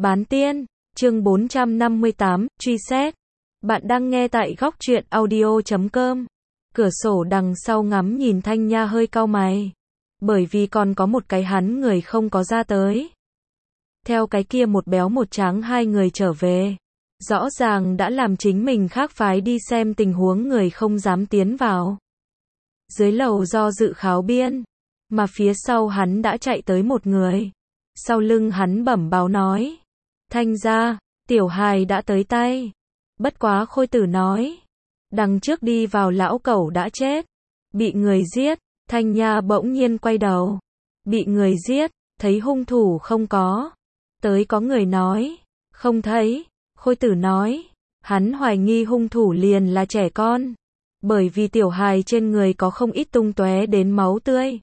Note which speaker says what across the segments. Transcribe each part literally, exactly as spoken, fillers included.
Speaker 1: Bán tiên, chương bốn trăm năm mươi tám, truy xét. Bạn đang nghe tại góc truyện audio chấm com. Cửa sổ đằng sau ngắm nhìn Thanh Nha hơi cau mày. Bởi vì còn có một cái hắn người không có ra tới. Theo cái kia một béo một trắng hai người trở về. Rõ ràng đã làm chính mình khác phái đi xem tình huống người không dám tiến vào. Dưới lầu do dự kháo biên. Mà phía sau hắn đã chạy tới một người. Sau lưng hắn bẩm báo nói. Thanh gia, tiểu hài đã tới tay. Bất quá Khôi Tử nói. Đằng trước đi vào lão cẩu đã chết. Bị người giết. Thanh Nha bỗng nhiên quay đầu. Bị người giết, thấy hung thủ không có. Tới có người nói. Không thấy. Khôi Tử nói. Hắn hoài nghi hung thủ liền là trẻ con. Bởi vì tiểu hài trên người có không ít tung tóe đến máu tươi.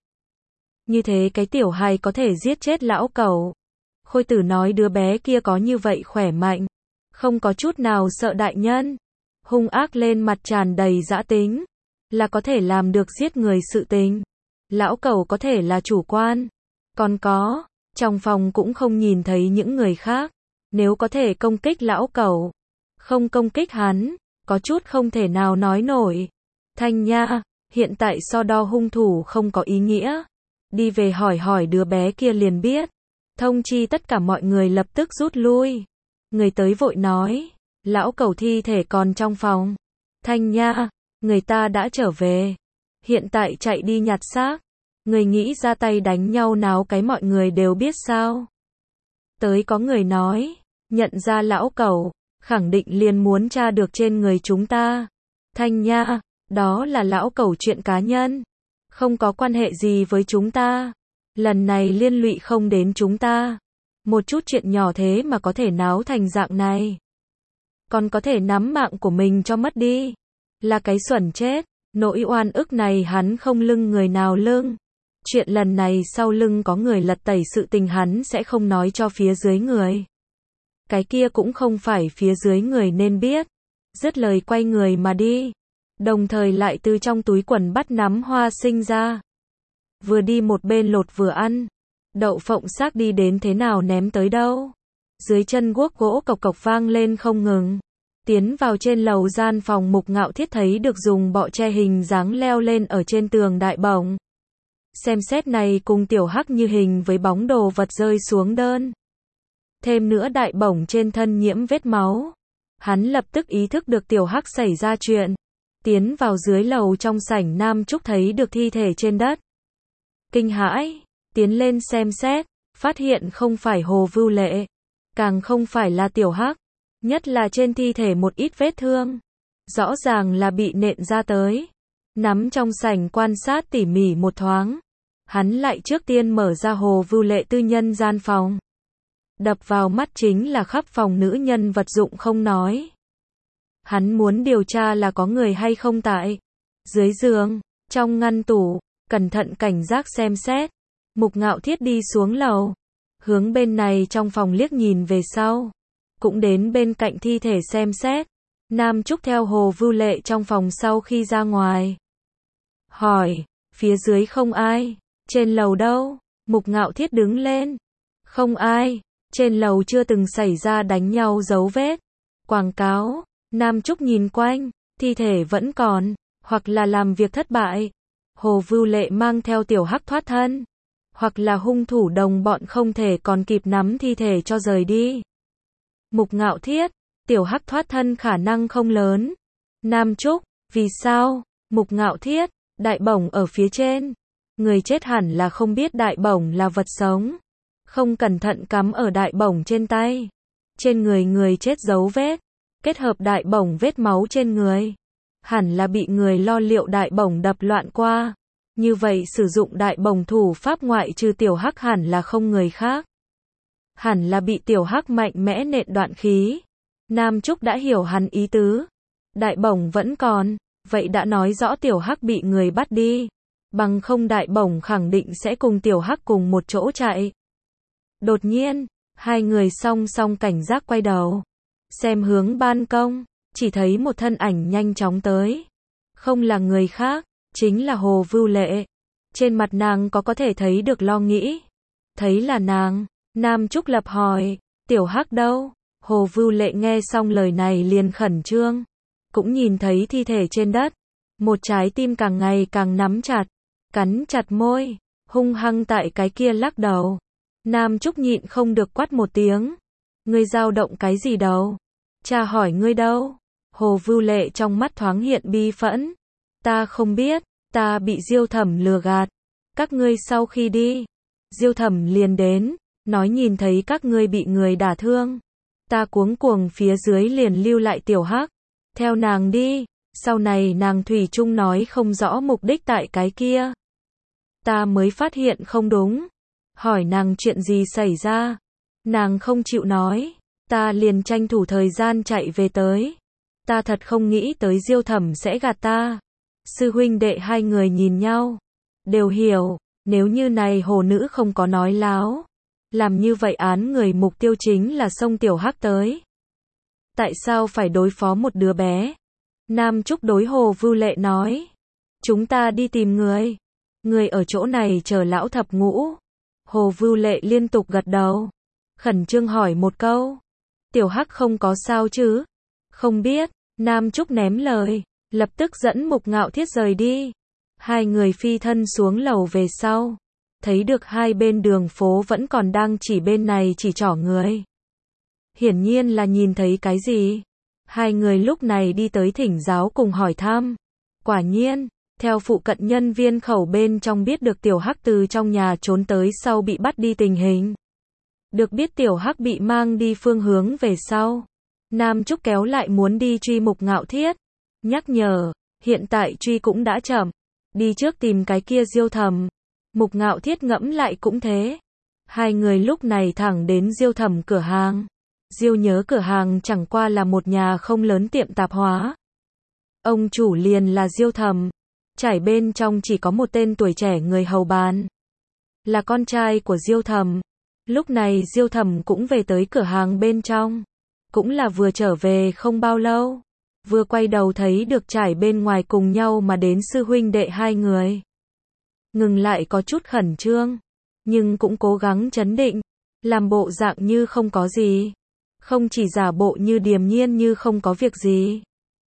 Speaker 1: Như thế cái tiểu hài có thể giết chết lão cẩu. Khôi Tử nói đứa bé kia có như vậy khỏe mạnh. Không có chút nào sợ đại nhân. Hung ác lên mặt tràn đầy dã tính. Là có thể làm được giết người sự tình. Lão cẩu có thể là chủ quan. Còn có, trong phòng cũng không nhìn thấy những người khác. Nếu có thể công kích lão cẩu. Không công kích hắn. Có chút không thể nào nói nổi. Thanh Nha, hiện tại so đo hung thủ không có ý nghĩa. Đi về hỏi hỏi đứa bé kia liền biết. Thông chi tất cả mọi người lập tức rút lui. Người tới vội nói. Lão cẩu thi thể còn trong phòng. Thanh Nha, người ta đã trở về. Hiện tại chạy đi nhặt xác. Người nghĩ ra tay đánh nhau náo cái mọi người đều biết sao. Tới có người nói. Nhận ra lão cẩu. Khẳng định liền muốn tra được trên người chúng ta. Thanh Nha, đó là lão cẩu chuyện cá nhân. Không có quan hệ gì với chúng ta. Lần này liên lụy không đến chúng ta. Một chút chuyện nhỏ thế mà có thể náo thành dạng này. Còn có thể nắm mạng của mình cho mất đi. Là cái xuẩn chết. Nỗi oan ức này hắn không lưng người nào lưng. Chuyện lần này sau lưng có người lật tẩy sự tình hắn sẽ không nói cho phía dưới người. Cái kia cũng không phải phía dưới người nên biết. Dứt lời quay người mà đi. Đồng thời lại từ trong túi quần bắt nắm hoa sinh ra. Vừa đi một bên lột vừa ăn. Đậu phộng xác đi đến thế nào ném tới đâu. Dưới chân guốc gỗ cộc cộc vang lên không ngừng. Tiến vào trên lầu gian phòng Mục Ngạo Thiết thấy được dùng bọ che hình dáng leo lên ở trên tường đại bổng. Xem xét này cùng tiểu hắc như hình với bóng đồ vật rơi xuống đơn. Thêm nữa đại bổng trên thân nhiễm vết máu. Hắn lập tức ý thức được tiểu hắc xảy ra chuyện. Tiến vào dưới lầu trong sảnh Nam Trúc thấy được thi thể trên đất. Kinh hãi, tiến lên xem xét, phát hiện không phải Hồ Vưu Lệ, càng không phải là tiểu hắc, nhất là trên thi thể một ít vết thương. Rõ ràng là bị nện ra tới. Nắm trong sảnh quan sát tỉ mỉ một thoáng. Hắn lại trước tiên mở ra Hồ Vưu Lệ tư nhân gian phòng. Đập vào mắt chính là khắp phòng nữ nhân vật dụng không nói. Hắn muốn điều tra là có người hay không tại. Dưới giường, trong ngăn tủ, cẩn thận cảnh giác xem xét. Mục Ngạo Thiết đi xuống lầu. Hướng bên này trong phòng liếc nhìn về sau. Cũng đến bên cạnh thi thể xem xét. Nam Trúc theo Hồ Vưu Lệ trong phòng sau khi ra ngoài. Hỏi, phía dưới không ai. Trên lầu đâu? Mục Ngạo Thiết đứng lên. Không ai. Trên lầu chưa từng xảy ra đánh nhau dấu vết. Quảng cáo. Nam Trúc nhìn quanh. Thi thể vẫn còn. Hoặc là làm việc thất bại. Hồ Vưu Lệ mang theo tiểu hắc thoát thân. Hoặc là hung thủ đồng bọn không thể còn kịp nắm thi thể cho rời đi. Mục Ngạo Thiết. Tiểu hắc thoát thân khả năng không lớn. Nam Trúc. Vì sao? Mục Ngạo Thiết. Đại bổng ở phía trên. Người chết hẳn là không biết đại bổng là vật sống. Không cẩn thận cắm ở đại bổng trên tay. Trên người người chết dấu vết. Kết hợp đại bổng vết máu trên người. Hẳn là bị người lo liệu đại bổng đập loạn qua. Như vậy sử dụng đại bổng thủ pháp ngoại trừ tiểu hắc hẳn là không người khác. Hẳn là bị tiểu hắc mạnh mẽ nện đoạn khí. Nam Trúc đã hiểu hắn ý tứ. Đại bổng vẫn còn. Vậy đã nói rõ tiểu hắc bị người bắt đi. Bằng không đại bổng khẳng định sẽ cùng tiểu hắc cùng một chỗ chạy. Đột nhiên, hai người song song cảnh giác quay đầu. Xem hướng ban công, chỉ thấy một thân ảnh nhanh chóng tới. Không là người khác, chính là Hồ Vưu Lệ. Trên mặt nàng có có thể thấy được lo nghĩ. Thấy là nàng, Nam Trúc lập hỏi, Tiểu Hắc đâu? Hồ Vưu Lệ nghe xong lời này liền khẩn trương. Cũng nhìn thấy thi thể trên đất. Một trái tim càng ngày càng nắm chặt. Cắn chặt môi. Hung hăng tại cái kia lắc đầu. Nam Trúc nhịn không được quát một tiếng. Ngươi dao động cái gì đâu? Cha hỏi ngươi đâu? Hồ Vưu Lệ trong mắt thoáng hiện bi phẫn. Ta không biết, ta bị Diêu Thẩm lừa gạt. Các ngươi sau khi đi, Diêu Thẩm liền đến, nói nhìn thấy các ngươi bị người đả thương. Ta cuống cuồng phía dưới liền lưu lại Tiểu Hắc, theo nàng đi, sau này nàng thủy chung nói không rõ mục đích tại cái kia. Ta mới phát hiện không đúng, hỏi nàng chuyện gì xảy ra, nàng không chịu nói, ta liền tranh thủ thời gian chạy về tới. Ta thật không nghĩ tới Diêu Thẩm sẽ gạt ta. Sư huynh đệ hai người nhìn nhau, đều hiểu, nếu như này hồ nữ không có nói láo, làm như vậy án người mục tiêu chính là xông Tiểu Hắc tới. Tại sao phải đối phó một đứa bé? Nam Trúc đối Hồ Vưu Lệ nói, chúng ta đi tìm người, người ở chỗ này chờ lão thập ngũ. Hồ Vưu Lệ liên tục gật đầu, khẩn trương hỏi một câu, Tiểu Hắc không có sao chứ? Không biết. Nam Trúc ném lời, lập tức dẫn Mục Ngạo Thiết rời đi. Hai người phi thân xuống lầu về sau, thấy được hai bên đường phố vẫn còn đang chỉ bên này chỉ trỏ người. Hiển nhiên là nhìn thấy cái gì. Hai người lúc này đi tới thỉnh giáo cùng hỏi thăm. Quả nhiên, theo phụ cận nhân viên khẩu bên trong biết được Tiểu Hắc từ trong nhà trốn tới sau bị bắt đi tình hình. Được biết Tiểu Hắc bị mang đi phương hướng về sau. Nam Trúc kéo lại muốn đi truy Mục Ngạo Thiết. Nhắc nhở, hiện tại truy cũng đã chậm. Đi trước tìm cái kia Diêu Thẩm. Mục Ngạo Thiết ngẫm lại cũng thế. Hai người lúc này thẳng đến Diêu Thẩm cửa hàng. Diêu nhớ cửa hàng chẳng qua là một nhà không lớn tiệm tạp hóa. Ông chủ liền là Diêu Thẩm. Trải bên trong chỉ có một tên tuổi trẻ người hầu bàn. Là con trai của Diêu Thẩm. Lúc này Diêu Thẩm cũng về tới cửa hàng bên trong. Cũng là vừa trở về không bao lâu. Vừa quay đầu thấy được Trải bên ngoài cùng nhau mà đến sư huynh đệ hai người. Ngừng lại có chút khẩn trương. Nhưng cũng cố gắng trấn định. Làm bộ dạng như không có gì. Không chỉ giả bộ như điềm nhiên như không có việc gì.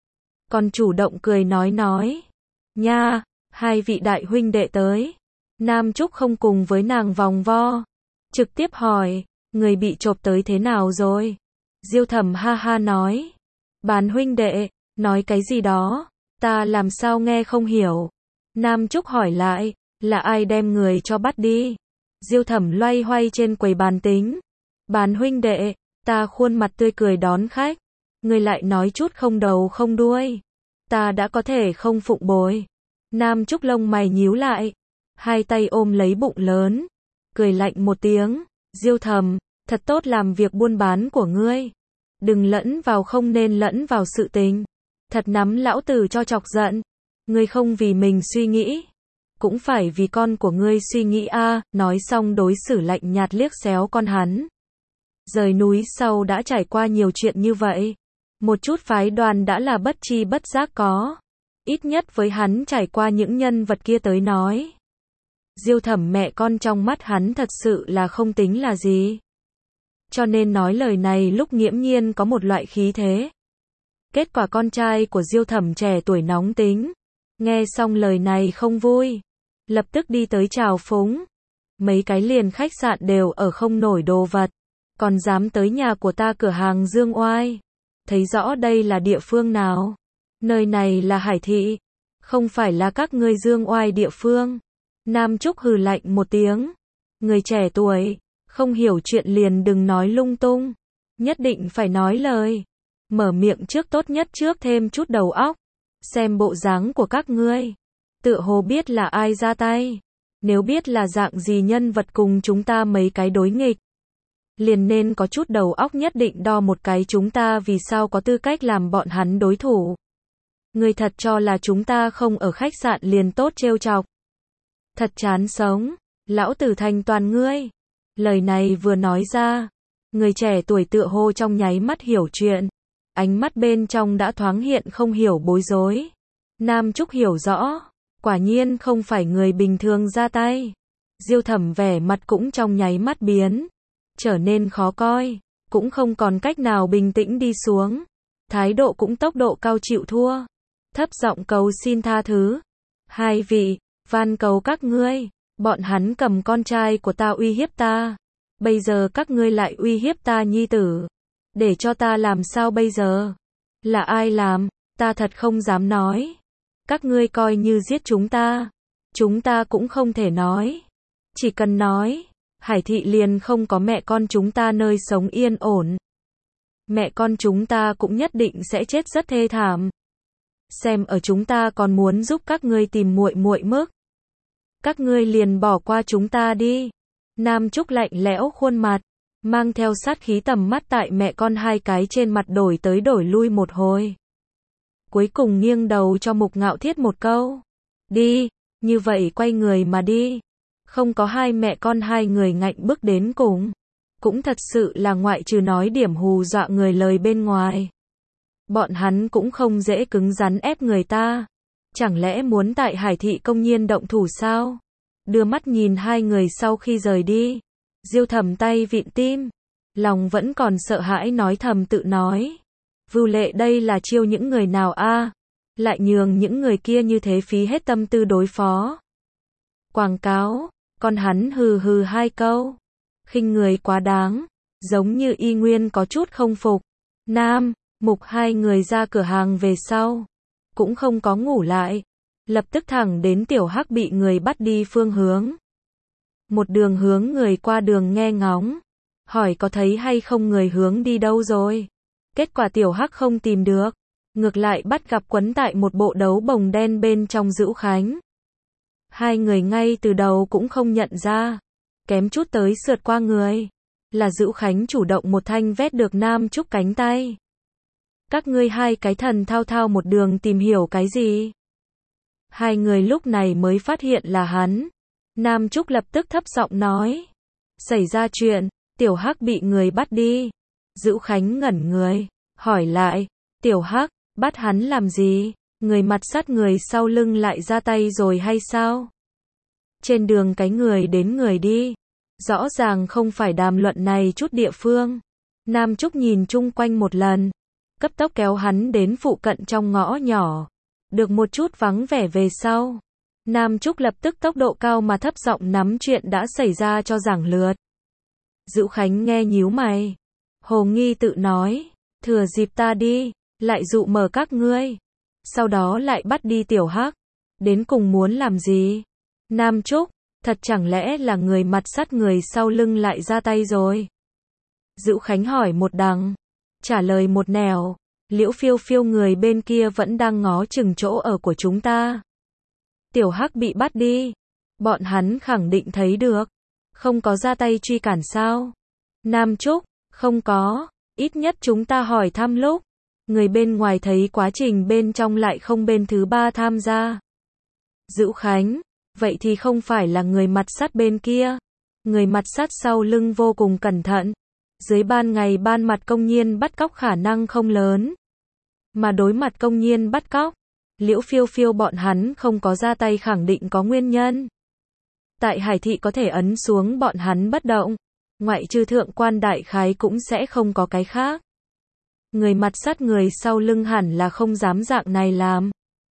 Speaker 1: Còn chủ động cười nói nói. Nha, hai vị đại huynh đệ tới. Nam Trúc không cùng với nàng vòng vo. Trực tiếp hỏi, người bị chộp tới thế nào rồi? Diêu Thẩm ha ha nói. Bán huynh đệ, nói cái gì đó, ta làm sao nghe không hiểu. Nam Trúc hỏi lại, là ai đem người cho bắt đi? Diêu Thẩm loay hoay trên quầy bàn tính. Bán huynh đệ, ta khuôn mặt tươi cười đón khách. Người lại nói chút không đầu không đuôi. Ta đã có thể không phụng bồi. Nam Trúc lông mày nhíu lại. Hai tay ôm lấy bụng lớn. Cười lạnh một tiếng. Diêu Thẩm, thật tốt làm việc buôn bán của ngươi. Đừng lẫn vào không nên lẫn vào sự tình. Thật nắm lão tử cho chọc giận. Ngươi không vì mình suy nghĩ. Cũng phải vì con của ngươi suy nghĩ a. À, nói xong đối xử lạnh nhạt liếc xéo con hắn. Rời núi sau đã trải qua nhiều chuyện như vậy. Một chút phái đoàn đã là bất chi bất giác có. Ít nhất với hắn trải qua những nhân vật kia tới nói. Diêu Thẩm mẹ con trong mắt hắn thật sự là không tính là gì. Cho nên nói lời này lúc nghiễm nhiên có một loại khí thế. Kết quả con trai của Diêu Thẩm trẻ tuổi nóng tính. Nghe xong lời này không vui. Lập tức đi tới chào phúng. Mấy cái liền khách sạn đều ở không nổi đồ vật. Còn dám tới nhà của ta cửa hàng dương oai. Thấy rõ đây là địa phương nào. Nơi này là Hải Thị. Không phải là các ngươi dương oai địa phương. Nam Trúc hừ lạnh một tiếng. Người trẻ tuổi. Không hiểu chuyện liền đừng nói lung tung. Nhất định phải nói lời. Mở miệng trước tốt nhất trước thêm chút đầu óc. Xem bộ dáng của các ngươi. Tựa hồ biết là ai ra tay. Nếu biết là dạng gì nhân vật cùng chúng ta mấy cái đối nghịch. Liền nên có chút đầu óc nhất định đo một cái chúng ta vì sao có tư cách làm bọn hắn đối thủ. Người thật cho là chúng ta không ở khách sạn liền tốt trêu chọc. Thật chán sống. Lão tử thành toàn ngươi. Lời này vừa nói ra. Người trẻ tuổi tựa hồ trong nháy mắt hiểu chuyện. Ánh mắt bên trong đã thoáng hiện không hiểu bối rối. Nam Trúc hiểu rõ. Quả nhiên không phải người bình thường ra tay. Diêu Thẩm vẻ mặt cũng trong nháy mắt biến. Trở nên khó coi. cũng không còn cách nào bình tĩnh đi xuống. Thái độ cũng tốc độ cao chịu thua. Thấp giọng cầu xin tha thứ. Hai vị, van cầu các ngươi, bọn hắn cầm con trai của ta uy hiếp ta. Bây giờ các ngươi lại uy hiếp ta nhi tử. Để cho ta làm sao bây giờ? Là ai làm? Ta thật không dám nói. Các ngươi coi như giết chúng ta. Chúng ta cũng không thể nói. Chỉ cần nói, Hải thị liền không có mẹ con chúng ta nơi sống yên ổn. Mẹ con chúng ta cũng nhất định sẽ chết rất thê thảm. Xem ở chúng ta còn muốn giúp các ngươi tìm muội muội mức. Các ngươi liền bỏ qua chúng ta đi. Nam Trúc lạnh lẽo khuôn mặt, mang theo sát khí tầm mắt tại mẹ con hai cái trên mặt đổi tới đổi lui một hồi. Cuối cùng nghiêng đầu cho Mục Ngạo Thiết một câu. Đi, như vậy quay người mà đi. Không có hai mẹ con hai người ngạnh bước đến cùng. Cũng thật sự là ngoại trừ nói điểm hù dọa người lời bên ngoài. Bọn hắn cũng không dễ cứng rắn ép người ta. Chẳng lẽ muốn tại Hải thị công nhiên động thủ sao? Đưa mắt nhìn hai người sau khi rời đi. Diêu Thẩm tay vịn tim. Lòng vẫn còn sợ hãi nói thầm tự nói. Vưu Lệ đây là chiêu những người nào a? Lại nhường những người kia như thế phí hết tâm tư đối phó. Quảng cáo, con hắn hừ hừ hai câu. Khinh người quá đáng, giống như y nguyên có chút không phục. Nam, Mục hai người ra cửa hàng về sau. Cũng không có ngủ lại. Lập tức thẳng đến Tiểu Hắc bị người bắt đi phương hướng. Một đường hướng người qua đường nghe ngóng. Hỏi có thấy hay không người hướng đi đâu rồi. Kết quả Tiểu Hắc không tìm được. Ngược lại bắt gặp quấn tại một bộ đấu bồng đen bên trong Dữu Khánh. Hai người ngay từ đầu cũng không nhận ra. Kém chút tới sượt qua người. Là Dữu Khánh chủ động một thanh vét được Nam Trúc cánh tay. Các ngươi hai cái thần thao thao một đường tìm hiểu cái gì? Hai người lúc này mới phát hiện là hắn. Nam Trúc lập tức thấp giọng nói. Xảy ra chuyện, Tiểu Hắc bị người bắt đi. Dữu Khánh ngẩn người, hỏi lại. Tiểu Hắc, bắt hắn làm gì? Người mặt sát người sau lưng lại ra tay rồi hay sao? Trên đường cái người đến người đi. Rõ ràng không phải đàm luận này chút địa phương. Nam Trúc nhìn chung quanh một lần. Cấp tốc kéo hắn đến phụ cận trong ngõ nhỏ. Được một chút vắng vẻ về sau. Nam Trúc lập tức tốc độ cao mà thấp giọng nắm chuyện đã xảy ra cho giảng lượt. Dữu Khánh nghe nhíu mày. Hồ nghi tự nói. Thừa dịp ta đi, lại dụ mở các ngươi. Sau đó lại bắt đi Tiểu Hắc. Đến cùng muốn làm gì? Nam Trúc, thật chẳng lẽ là người mặt sát người sau lưng lại ra tay rồi? Dữu Khánh hỏi một đằng. Trả lời một nẻo. Liễu Phiêu Phiêu người bên kia vẫn đang ngó chừng chỗ ở của chúng ta. Tiểu Hắc bị bắt đi. Bọn hắn khẳng định thấy được. Không có ra tay truy cản sao? Nam Trúc, không có. Ít nhất chúng ta hỏi thăm lúc. Người bên ngoài thấy quá trình bên trong lại không bên thứ ba tham gia. Dữu Khánh, vậy thì không phải là người mặt sát bên kia. Người mặt sát sau lưng vô cùng cẩn thận. Dưới ban ngày ban mặt công nhiên bắt cóc khả năng không lớn. Mà đối mặt công nhiên bắt cóc, Liễu Phiêu Phiêu bọn hắn không có ra tay khẳng định có nguyên nhân. Tại Hải thị có thể ấn xuống bọn hắn bất động, ngoại trừ thượng quan đại khái cũng sẽ không có cái khác. Người mặt sát người sau lưng hẳn là không dám dạng này làm.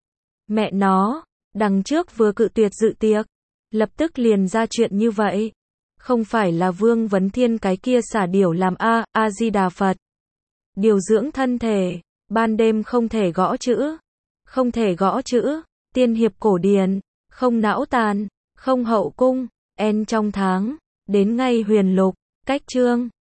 Speaker 1: Mẹ nó, đằng trước vừa cự tuyệt dự tiệc, lập tức liền ra chuyện như vậy. Không phải là Vương Vấn Thiên cái kia xả điểu làm a, A-di-đà Phật. Điều dưỡng thân thể, ban đêm không thể gõ chữ. Không thể gõ chữ, tiên hiệp cổ điển, không não tàn, không hậu cung, en trong tháng, đến ngay huyền lục, cách chương.